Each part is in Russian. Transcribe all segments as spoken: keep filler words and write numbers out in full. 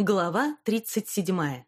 Глава тридцать седьмая.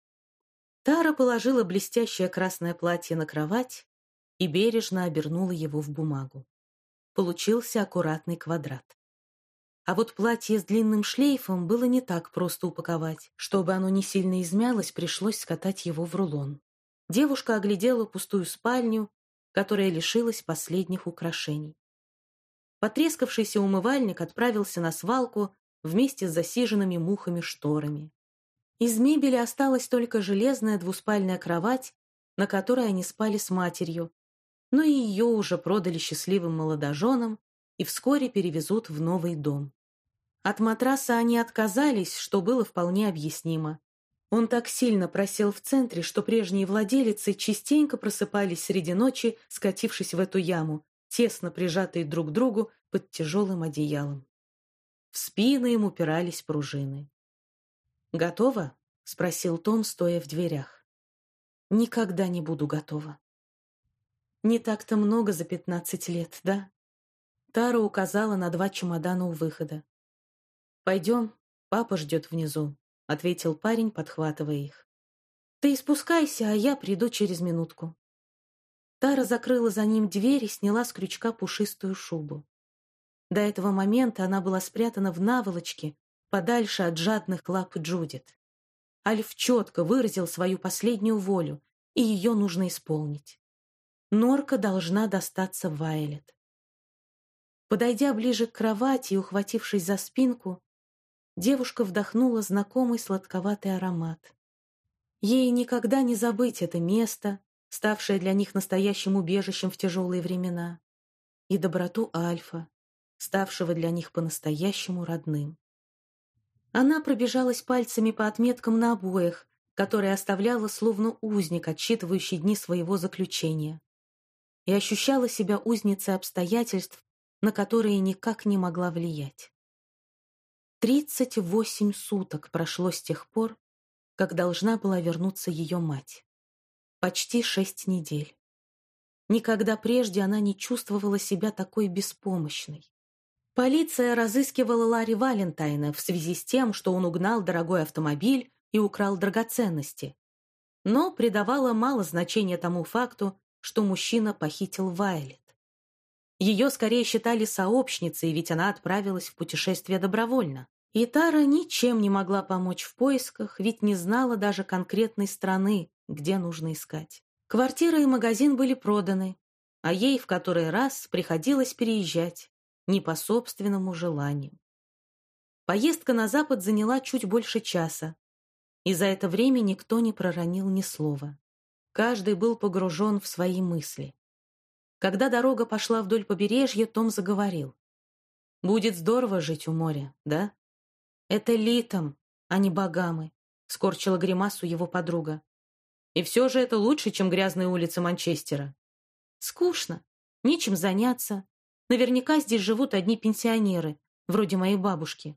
Тара положила блестящее красное платье на кровать и бережно обернула его в бумагу. Получился аккуратный квадрат. А вот платье с длинным шлейфом было не так просто упаковать. Чтобы оно не сильно измялось, пришлось скатать его в рулон. Девушка оглядела пустую спальню, которая лишилась последних украшений. Потрескавшийся умывальник отправился на свалку вместе с засиженными мухами шторами. Из мебели осталась только железная двуспальная кровать, на которой они спали с матерью, но и ее уже продали счастливым молодоженам и вскоре перевезут в новый дом. От матраса они отказались, что было вполне объяснимо. Он так сильно просел в центре, что прежние владелицы частенько просыпались среди ночи, скатившись в эту яму, тесно прижатые друг к другу под тяжелым одеялом. В спины им упирались пружины. «Готова?» — спросил Том, стоя в дверях. «Никогда не буду готова». «Не так-то много за пятнадцать лет, да?» Тара указала на два чемодана у выхода. «Пойдем, папа ждет внизу», — ответил парень, подхватывая их. «Ты спускайся, а я приду через минутку». Тара закрыла за ним дверь и сняла с крючка пушистую шубу. До этого момента она была спрятана в наволочке, подальше от жадных лап Джудит. Альф четко выразил свою последнюю волю, и ее нужно исполнить. Норка должна достаться Вайлет. Подойдя ближе к кровати и ухватившись за спинку, девушка вдохнула знакомый сладковатый аромат. Ей никогда не забыть это место, ставшее для них настоящим убежищем в тяжелые времена, и доброту Альфа, ставшего для них по-настоящему родным. Она пробежалась пальцами по отметкам на обоях, которые оставляла словно узник, отсчитывающий дни своего заключения, и ощущала себя узницей обстоятельств, на которые никак не могла влиять. Тридцать восемь суток прошло с тех пор, как должна была вернуться ее мать. Почти шесть недель. Никогда прежде она не чувствовала себя такой беспомощной. Полиция разыскивала Ларри Валентайна в связи с тем, что он угнал дорогой автомобиль и украл драгоценности, но придавала мало значения тому факту, что мужчина похитил Вайлет. Ее скорее считали сообщницей, ведь она отправилась в путешествие добровольно. И Тара ничем не могла помочь в поисках, ведь не знала даже конкретной страны, где нужно искать. Квартира и магазин были проданы, а ей в который раз приходилось переезжать, не по собственному желанию. Поездка на запад заняла чуть больше часа, и за это время никто не проронил ни слова. Каждый был погружен в свои мысли. Когда дорога пошла вдоль побережья, Том заговорил. «Будет здорово жить у моря, да?» «Это летом, а не богамы», — скорчила гримасу его подруга. «И все же это лучше, чем грязные улицы Манчестера». «Скучно, нечем заняться. Наверняка здесь живут одни пенсионеры, вроде моей бабушки».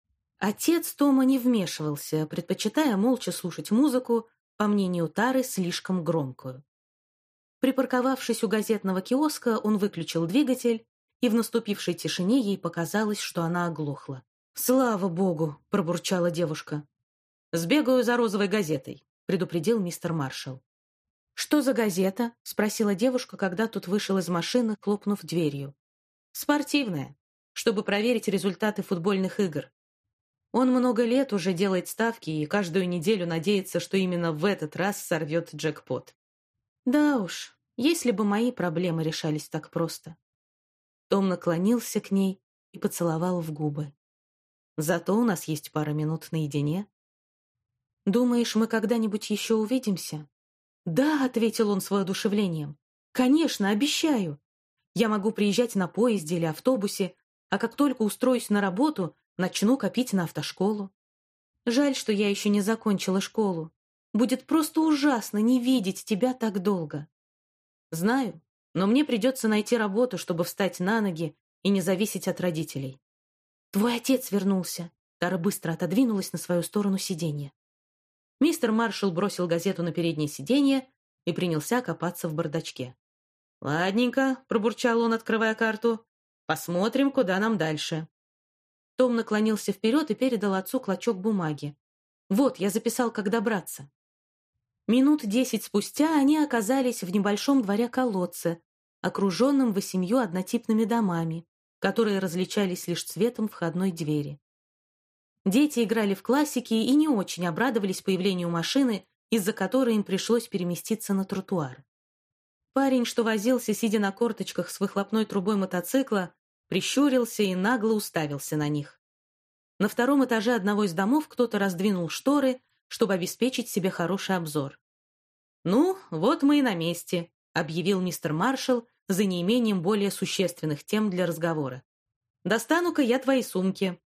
Отец Тома не вмешивался, предпочитая молча слушать музыку, по мнению Тары, слишком громкую. Припарковавшись у газетного киоска, он выключил двигатель, и в наступившей тишине ей показалось, что она оглохла. «Слава богу!» — пробурчала девушка. «Сбегаю за розовой газетой», — предупредил мистер Маршалл. «Что за газета?» — спросила девушка, когда тот вышел из машины, хлопнув дверью. «Спортивная, чтобы проверить результаты футбольных игр. Он много лет уже делает ставки и каждую неделю надеется, что именно в этот раз сорвет джекпот». «Да уж, если бы мои проблемы решались так просто». Том наклонился к ней и поцеловал в губы. «Зато у нас есть пара минут наедине». «Думаешь, мы когда-нибудь еще увидимся?» «Да», — ответил он с воодушевлением. «Конечно, обещаю. Я могу приезжать на поезде или автобусе, а как только устроюсь на работу, начну копить на автошколу. Жаль, что я еще не закончила школу. Будет просто ужасно не видеть тебя так долго». «Знаю, но мне придется найти работу, чтобы встать на ноги и не зависеть от родителей». «Твой отец вернулся». Тара быстро отодвинулась на свою сторону сиденья. Мистер Маршалл бросил газету на переднее сиденье и принялся копаться в бардачке. «Ладненько», — пробурчал он, открывая карту, — «посмотрим, куда нам дальше». Том наклонился вперед и передал отцу клочок бумаги. Вот, я записал, как добраться». Минут десять спустя они оказались в небольшом дворе-колодце, окруженном восемью однотипными домами, которые различались лишь цветом входной двери. Дети играли в классики и не очень обрадовались появлению машины, из-за которой им пришлось переместиться на тротуар. Парень, что возился, сидя на корточках с выхлопной трубой мотоцикла, прищурился и нагло уставился на них. На втором этаже одного из домов кто-то раздвинул шторы, чтобы обеспечить себе хороший обзор. «Ну, вот мы и на месте», — объявил мистер Маршалл за неимением более существенных тем для разговора. «Достану-ка я твои сумки».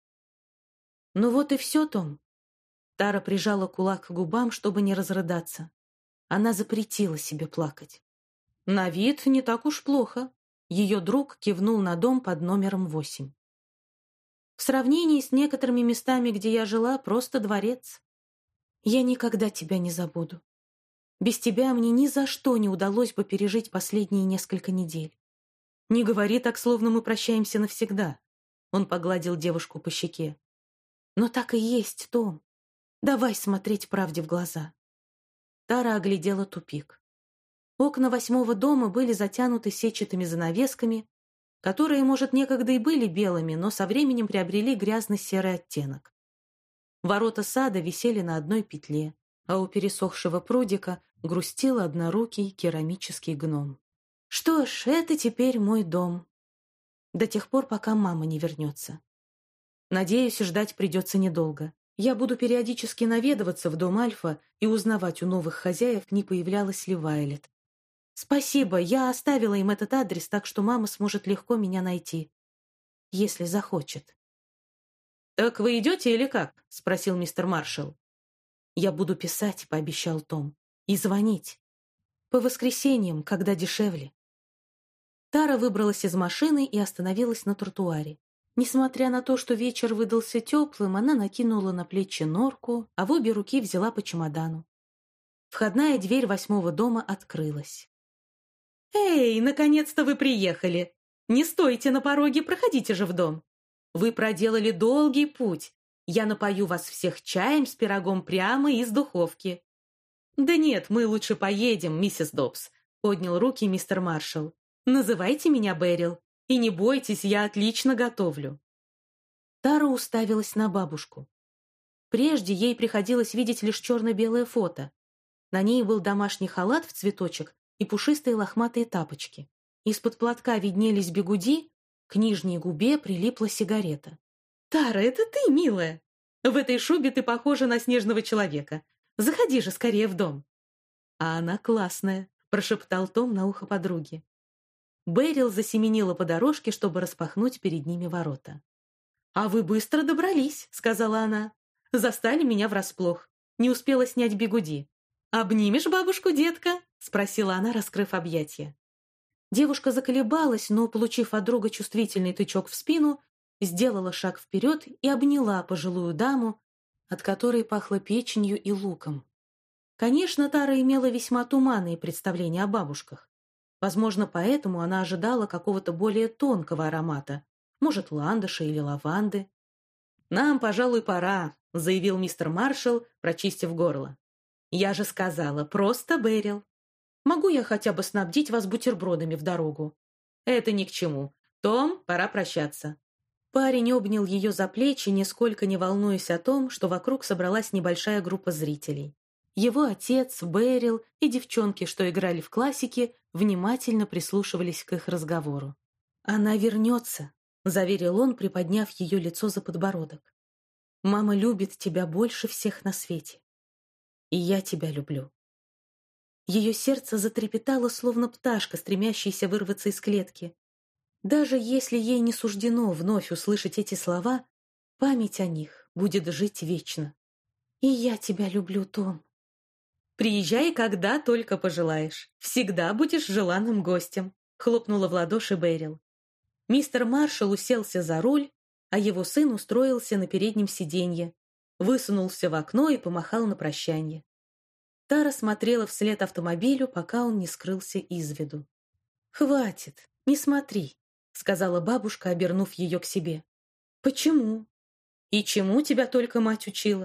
«Ну вот и все, Том». Тара прижала кулак к губам, чтобы не разрыдаться. Она запретила себе плакать. «На вид не так уж плохо», — ее друг кивнул на дом под номером восемь. «В сравнении с некоторыми местами, где я жила, просто дворец. Я никогда тебя не забуду. Без тебя мне ни за что не удалось бы пережить последние несколько недель». «Не говори так, словно мы прощаемся навсегда», — он погладил девушку по щеке. «Но так и есть, Том. Давай смотреть правде в глаза». Тара оглядела тупик. Окна восьмого дома были затянуты сетчатыми занавесками, которые, может, некогда и были белыми, но со временем приобрели грязно-серый оттенок. Ворота сада висели на одной петле, а у пересохшего прудика грустил однорукий керамический гном. «Что ж, это теперь мой дом. До тех пор, пока мама не вернется. Надеюсь, ждать придется недолго. Я буду периодически наведываться в дом Альфа и узнавать у новых хозяев, не появлялась ли Вайлет. Спасибо, я оставила им этот адрес, так что мама сможет легко меня найти, если захочет». «Так вы идете или как?» — спросил мистер Маршалл. «Я буду писать», — пообещал Том, — «и звонить. По воскресеньям, когда дешевле». Тара выбралась из машины и остановилась на тротуаре. Несмотря на то, что вечер выдался теплым, она накинула на плечи норку, а в обе руки взяла по чемодану. Входная дверь восьмого дома открылась. «Эй, наконец-то вы приехали! Не стойте на пороге, проходите же в дом. Вы проделали долгий путь. Я напою вас всех чаем с пирогом прямо из духовки». «Да нет, мы лучше поедем, миссис Добс», — поднял руки мистер Маршалл. «Называйте меня Берил, и не бойтесь, я отлично готовлю». Тара уставилась на бабушку. Прежде ей приходилось видеть лишь черно-белое фото. На ней был домашний халат в цветочек и пушистые лохматые тапочки. Из-под платка виднелись бигуди, к нижней губе прилипла сигарета. «Тара, это ты, милая! В этой шубе ты похожа на снежного человека. Заходи же скорее в дом». «А она классная», — прошептал Том на ухо подруги. Берил засеменила по дорожке, чтобы распахнуть перед ними ворота. «А вы быстро добрались», — сказала она. «Застали меня врасплох. Не успела снять бигуди». «Обнимешь бабушку, детка?» — спросила она, раскрыв объятия. Девушка заколебалась, но, получив от друга чувствительный тычок в спину, сделала шаг вперед и обняла пожилую даму, от которой пахло печенью и луком. Конечно, Тара имела весьма туманные представления о бабушках. Возможно, поэтому она ожидала какого-то более тонкого аромата, может, ландыша или лаванды. «Нам, пожалуй, пора», — заявил мистер Маршалл, прочистив горло. «Я же сказала, просто Берил. Могу я хотя бы снабдить вас бутербродами в дорогу?» «Это ни к чему. Том, пора прощаться». Парень обнял ее за плечи, нисколько не волнуясь о том, что вокруг собралась небольшая группа зрителей. Его отец, Берил и девчонки, что играли в классике, внимательно прислушивались к их разговору. «Она вернется», — заверил он, приподняв ее лицо за подбородок. «Мама любит тебя больше всех на свете. И я тебя люблю». Ее сердце затрепетало, словно пташка, стремящаяся вырваться из клетки. Даже если ей не суждено вновь услышать эти слова, память о них будет жить вечно. «И я тебя люблю, Том». «Приезжай, когда только пожелаешь. Всегда будешь желанным гостем», — хлопнула в ладоши Берил. Мистер Маршалл уселся за руль, а его сын устроился на переднем сиденье, высунулся в окно и помахал на прощанье. Тара смотрела вслед автомобилю, пока он не скрылся из виду. «Хватит, не смотри», — сказала бабушка, обернув ее к себе. «Почему?» «И чему тебя только мать учила?»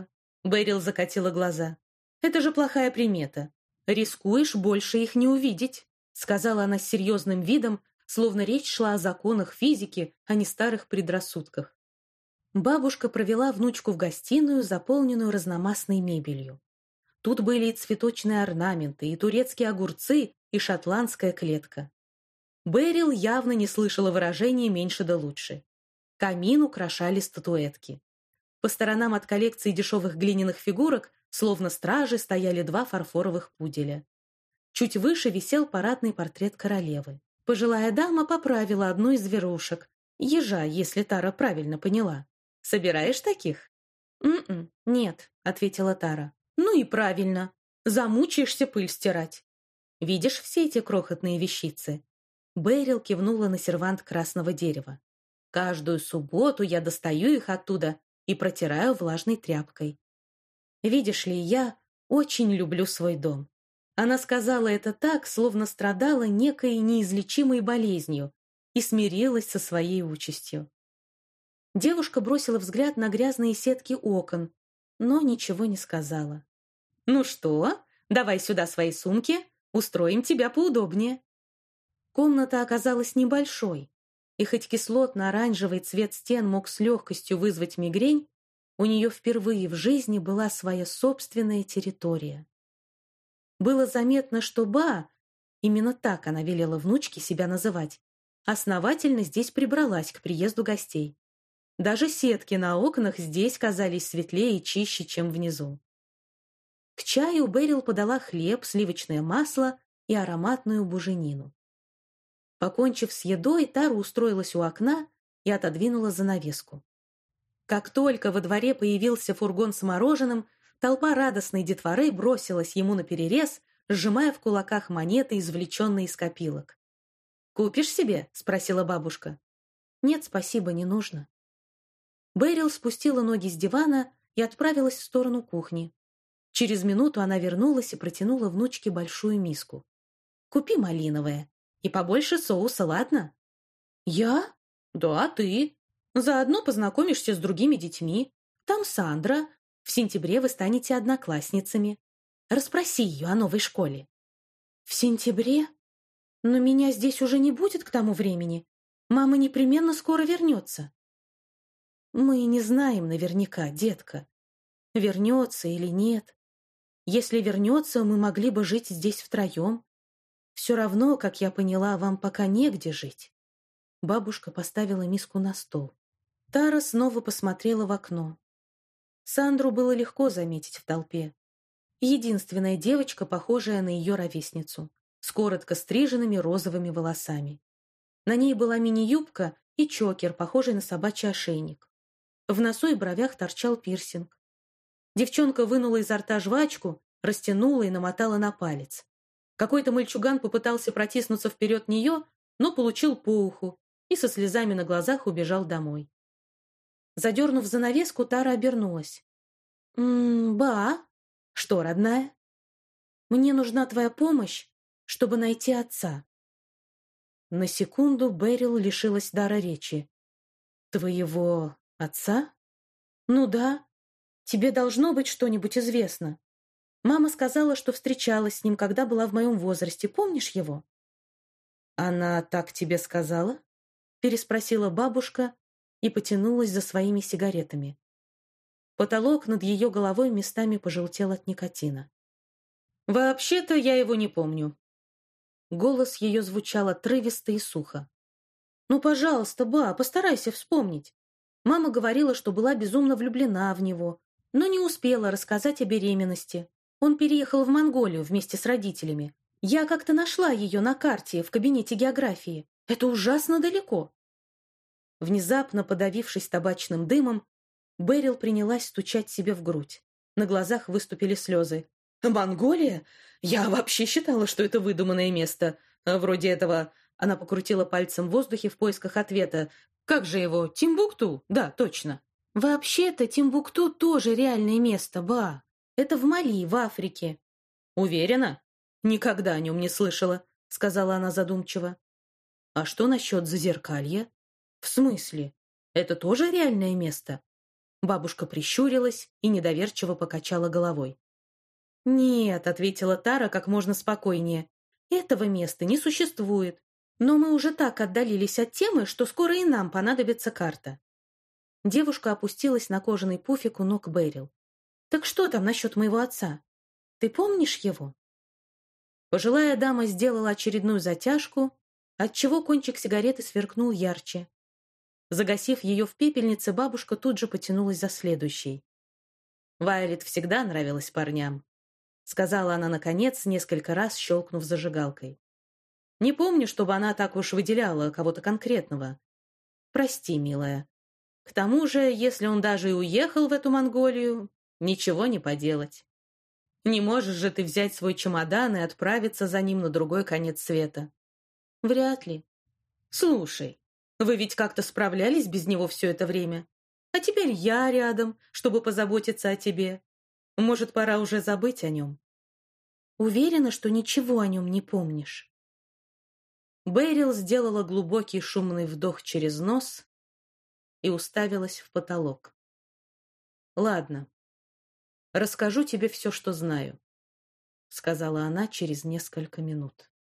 Бэрил закатила глаза. «Это же плохая примета. Рискуешь больше их не увидеть», сказала она с серьезным видом, словно речь шла о законах физики, а не старых предрассудках. Бабушка провела внучку в гостиную, заполненную разномастной мебелью. Тут были и цветочные орнаменты, и турецкие огурцы, и шотландская клетка. Бэрил явно не слышала выражения «меньше да лучше». Камин украшали статуэтки. По сторонам от коллекции дешевых глиняных фигурок, словно стражи, стояли два фарфоровых пуделя. Чуть выше висел парадный портрет королевы. Пожилая дама поправила одну из зверушек. Ежа, если Тара правильно поняла. «Собираешь таких?» «М-м, нет», — ответила Тара. «Ну и правильно. Замучаешься пыль стирать. Видишь все эти крохотные вещицы?» Бэрил кивнула на сервант красного дерева. «Каждую субботу я достаю их оттуда и протираю влажной тряпкой. Видишь ли, я очень люблю свой дом». Она сказала это так, словно страдала некой неизлечимой болезнью и смирилась со своей участью. Девушка бросила взгляд на грязные сетки окон, но ничего не сказала. «Ну что, давай сюда свои сумки, устроим тебя поудобнее». Комната оказалась небольшой, и хоть кислотно-оранжевый цвет стен мог с легкостью вызвать мигрень, у нее впервые в жизни была своя собственная территория. Было заметно, что Ба, именно так она велела внучке себя называть, основательно здесь прибралась к приезду гостей. Даже сетки на окнах здесь казались светлее и чище, чем внизу. К чаю Бэрил подала хлеб, сливочное масло и ароматную буженину. Покончив с едой, Тара устроилась у окна и отодвинула занавеску. Как только во дворе появился фургон с мороженым, толпа радостной детворы бросилась ему наперерез, сжимая в кулаках монеты, извлеченные из копилок. «Купишь себе?» — спросила бабушка. «Нет, спасибо, не нужно». Бэрил спустила ноги с дивана и отправилась в сторону кухни. Через минуту она вернулась и протянула внучке большую миску. «Купи малиновое. И побольше соуса, ладно?» «Я? Да, ты. Заодно познакомишься с другими детьми. Там Сандра. В сентябре вы станете одноклассницами. Расспроси ее о новой школе». «В сентябре? Но меня здесь уже не будет к тому времени. Мама непременно скоро вернется». «Мы не знаем наверняка, детка. Вернется или нет. Если вернется, мы могли бы жить здесь втроем. Все равно, как я поняла, вам пока негде жить». Бабушка поставила миску на стол. Тара снова посмотрела в окно. Сандру было легко заметить в толпе. Единственная девочка, похожая на ее ровесницу, с коротко стриженными розовыми волосами. На ней была мини-юбка и чокер, похожий на собачий ошейник. В носу и бровях торчал пирсинг. Девчонка вынула изо рта жвачку, растянула и намотала на палец. Какой-то мальчуган попытался протиснуться вперед нее, но получил по уху и со слезами на глазах убежал домой. Задернув занавеску, Тара обернулась. «М-м, Ба? Что, родная? Мне нужна твоя помощь, чтобы найти отца». На секунду Бэрил лишилась дара речи. «Твоего отца? Ну да. Тебе должно быть что-нибудь известно. Мама сказала, что встречалась с ним, когда была в моем возрасте. Помнишь его?» «Она так тебе сказала?» — переспросила бабушка и потянулась за своими сигаретами. Потолок над ее головой местами пожелтел от никотина. «Вообще-то я его не помню». Голос ее звучал отрывисто и сухо. «Ну, пожалуйста, ба, постарайся вспомнить. Мама говорила, что была безумно влюблена в него, но не успела рассказать о беременности. Он переехал в Монголию вместе с родителями. Я как-то нашла ее на карте в кабинете географии. Это ужасно далеко». Внезапно подавившись табачным дымом, Бэрил принялась стучать себе в грудь. На глазах выступили слезы. «Монголия? Я вообще считала, что это выдуманное место. Вроде этого...» Она покрутила пальцем в воздухе в поисках ответа. «Как же его? Тимбукту? Да, точно». «Вообще-то Тимбукту тоже реальное место, ба. Это в Мали, в Африке». «Уверена? Никогда о нем не слышала», — сказала она задумчиво. «А что насчет Зазеркалья?» «В смысле? Это тоже реальное место?» Бабушка прищурилась и недоверчиво покачала головой. «Нет», — ответила Тара как можно спокойнее, — «этого места не существует. Но мы уже так отдалились от темы, что скоро и нам понадобится карта». Девушка опустилась на кожаный пуфик у ног Бэрил. «Так что там насчет моего отца? Ты помнишь его?» Пожилая дама сделала очередную затяжку, отчего кончик сигареты сверкнул ярче. Загасив ее в пепельнице, бабушка тут же потянулась за следующей. «Вайолет всегда нравилась парням», — сказала она наконец, несколько раз щелкнув зажигалкой. «Не помню, чтобы она так уж выделяла кого-то конкретного. Прости, милая. К тому же, если он даже и уехал в эту Монголию, ничего не поделать. Не можешь же ты взять свой чемодан и отправиться за ним на другой конец света. Вряд ли. Слушай, вы ведь как-то справлялись без него все это время. А теперь я рядом, чтобы позаботиться о тебе. Может, пора уже забыть о нем? Уверена, что ничего о нем не помнишь». Бэрил сделала глубокий шумный вдох через нос и уставилась в потолок. «Ладно, расскажу тебе все, что знаю», — сказала она через несколько минут.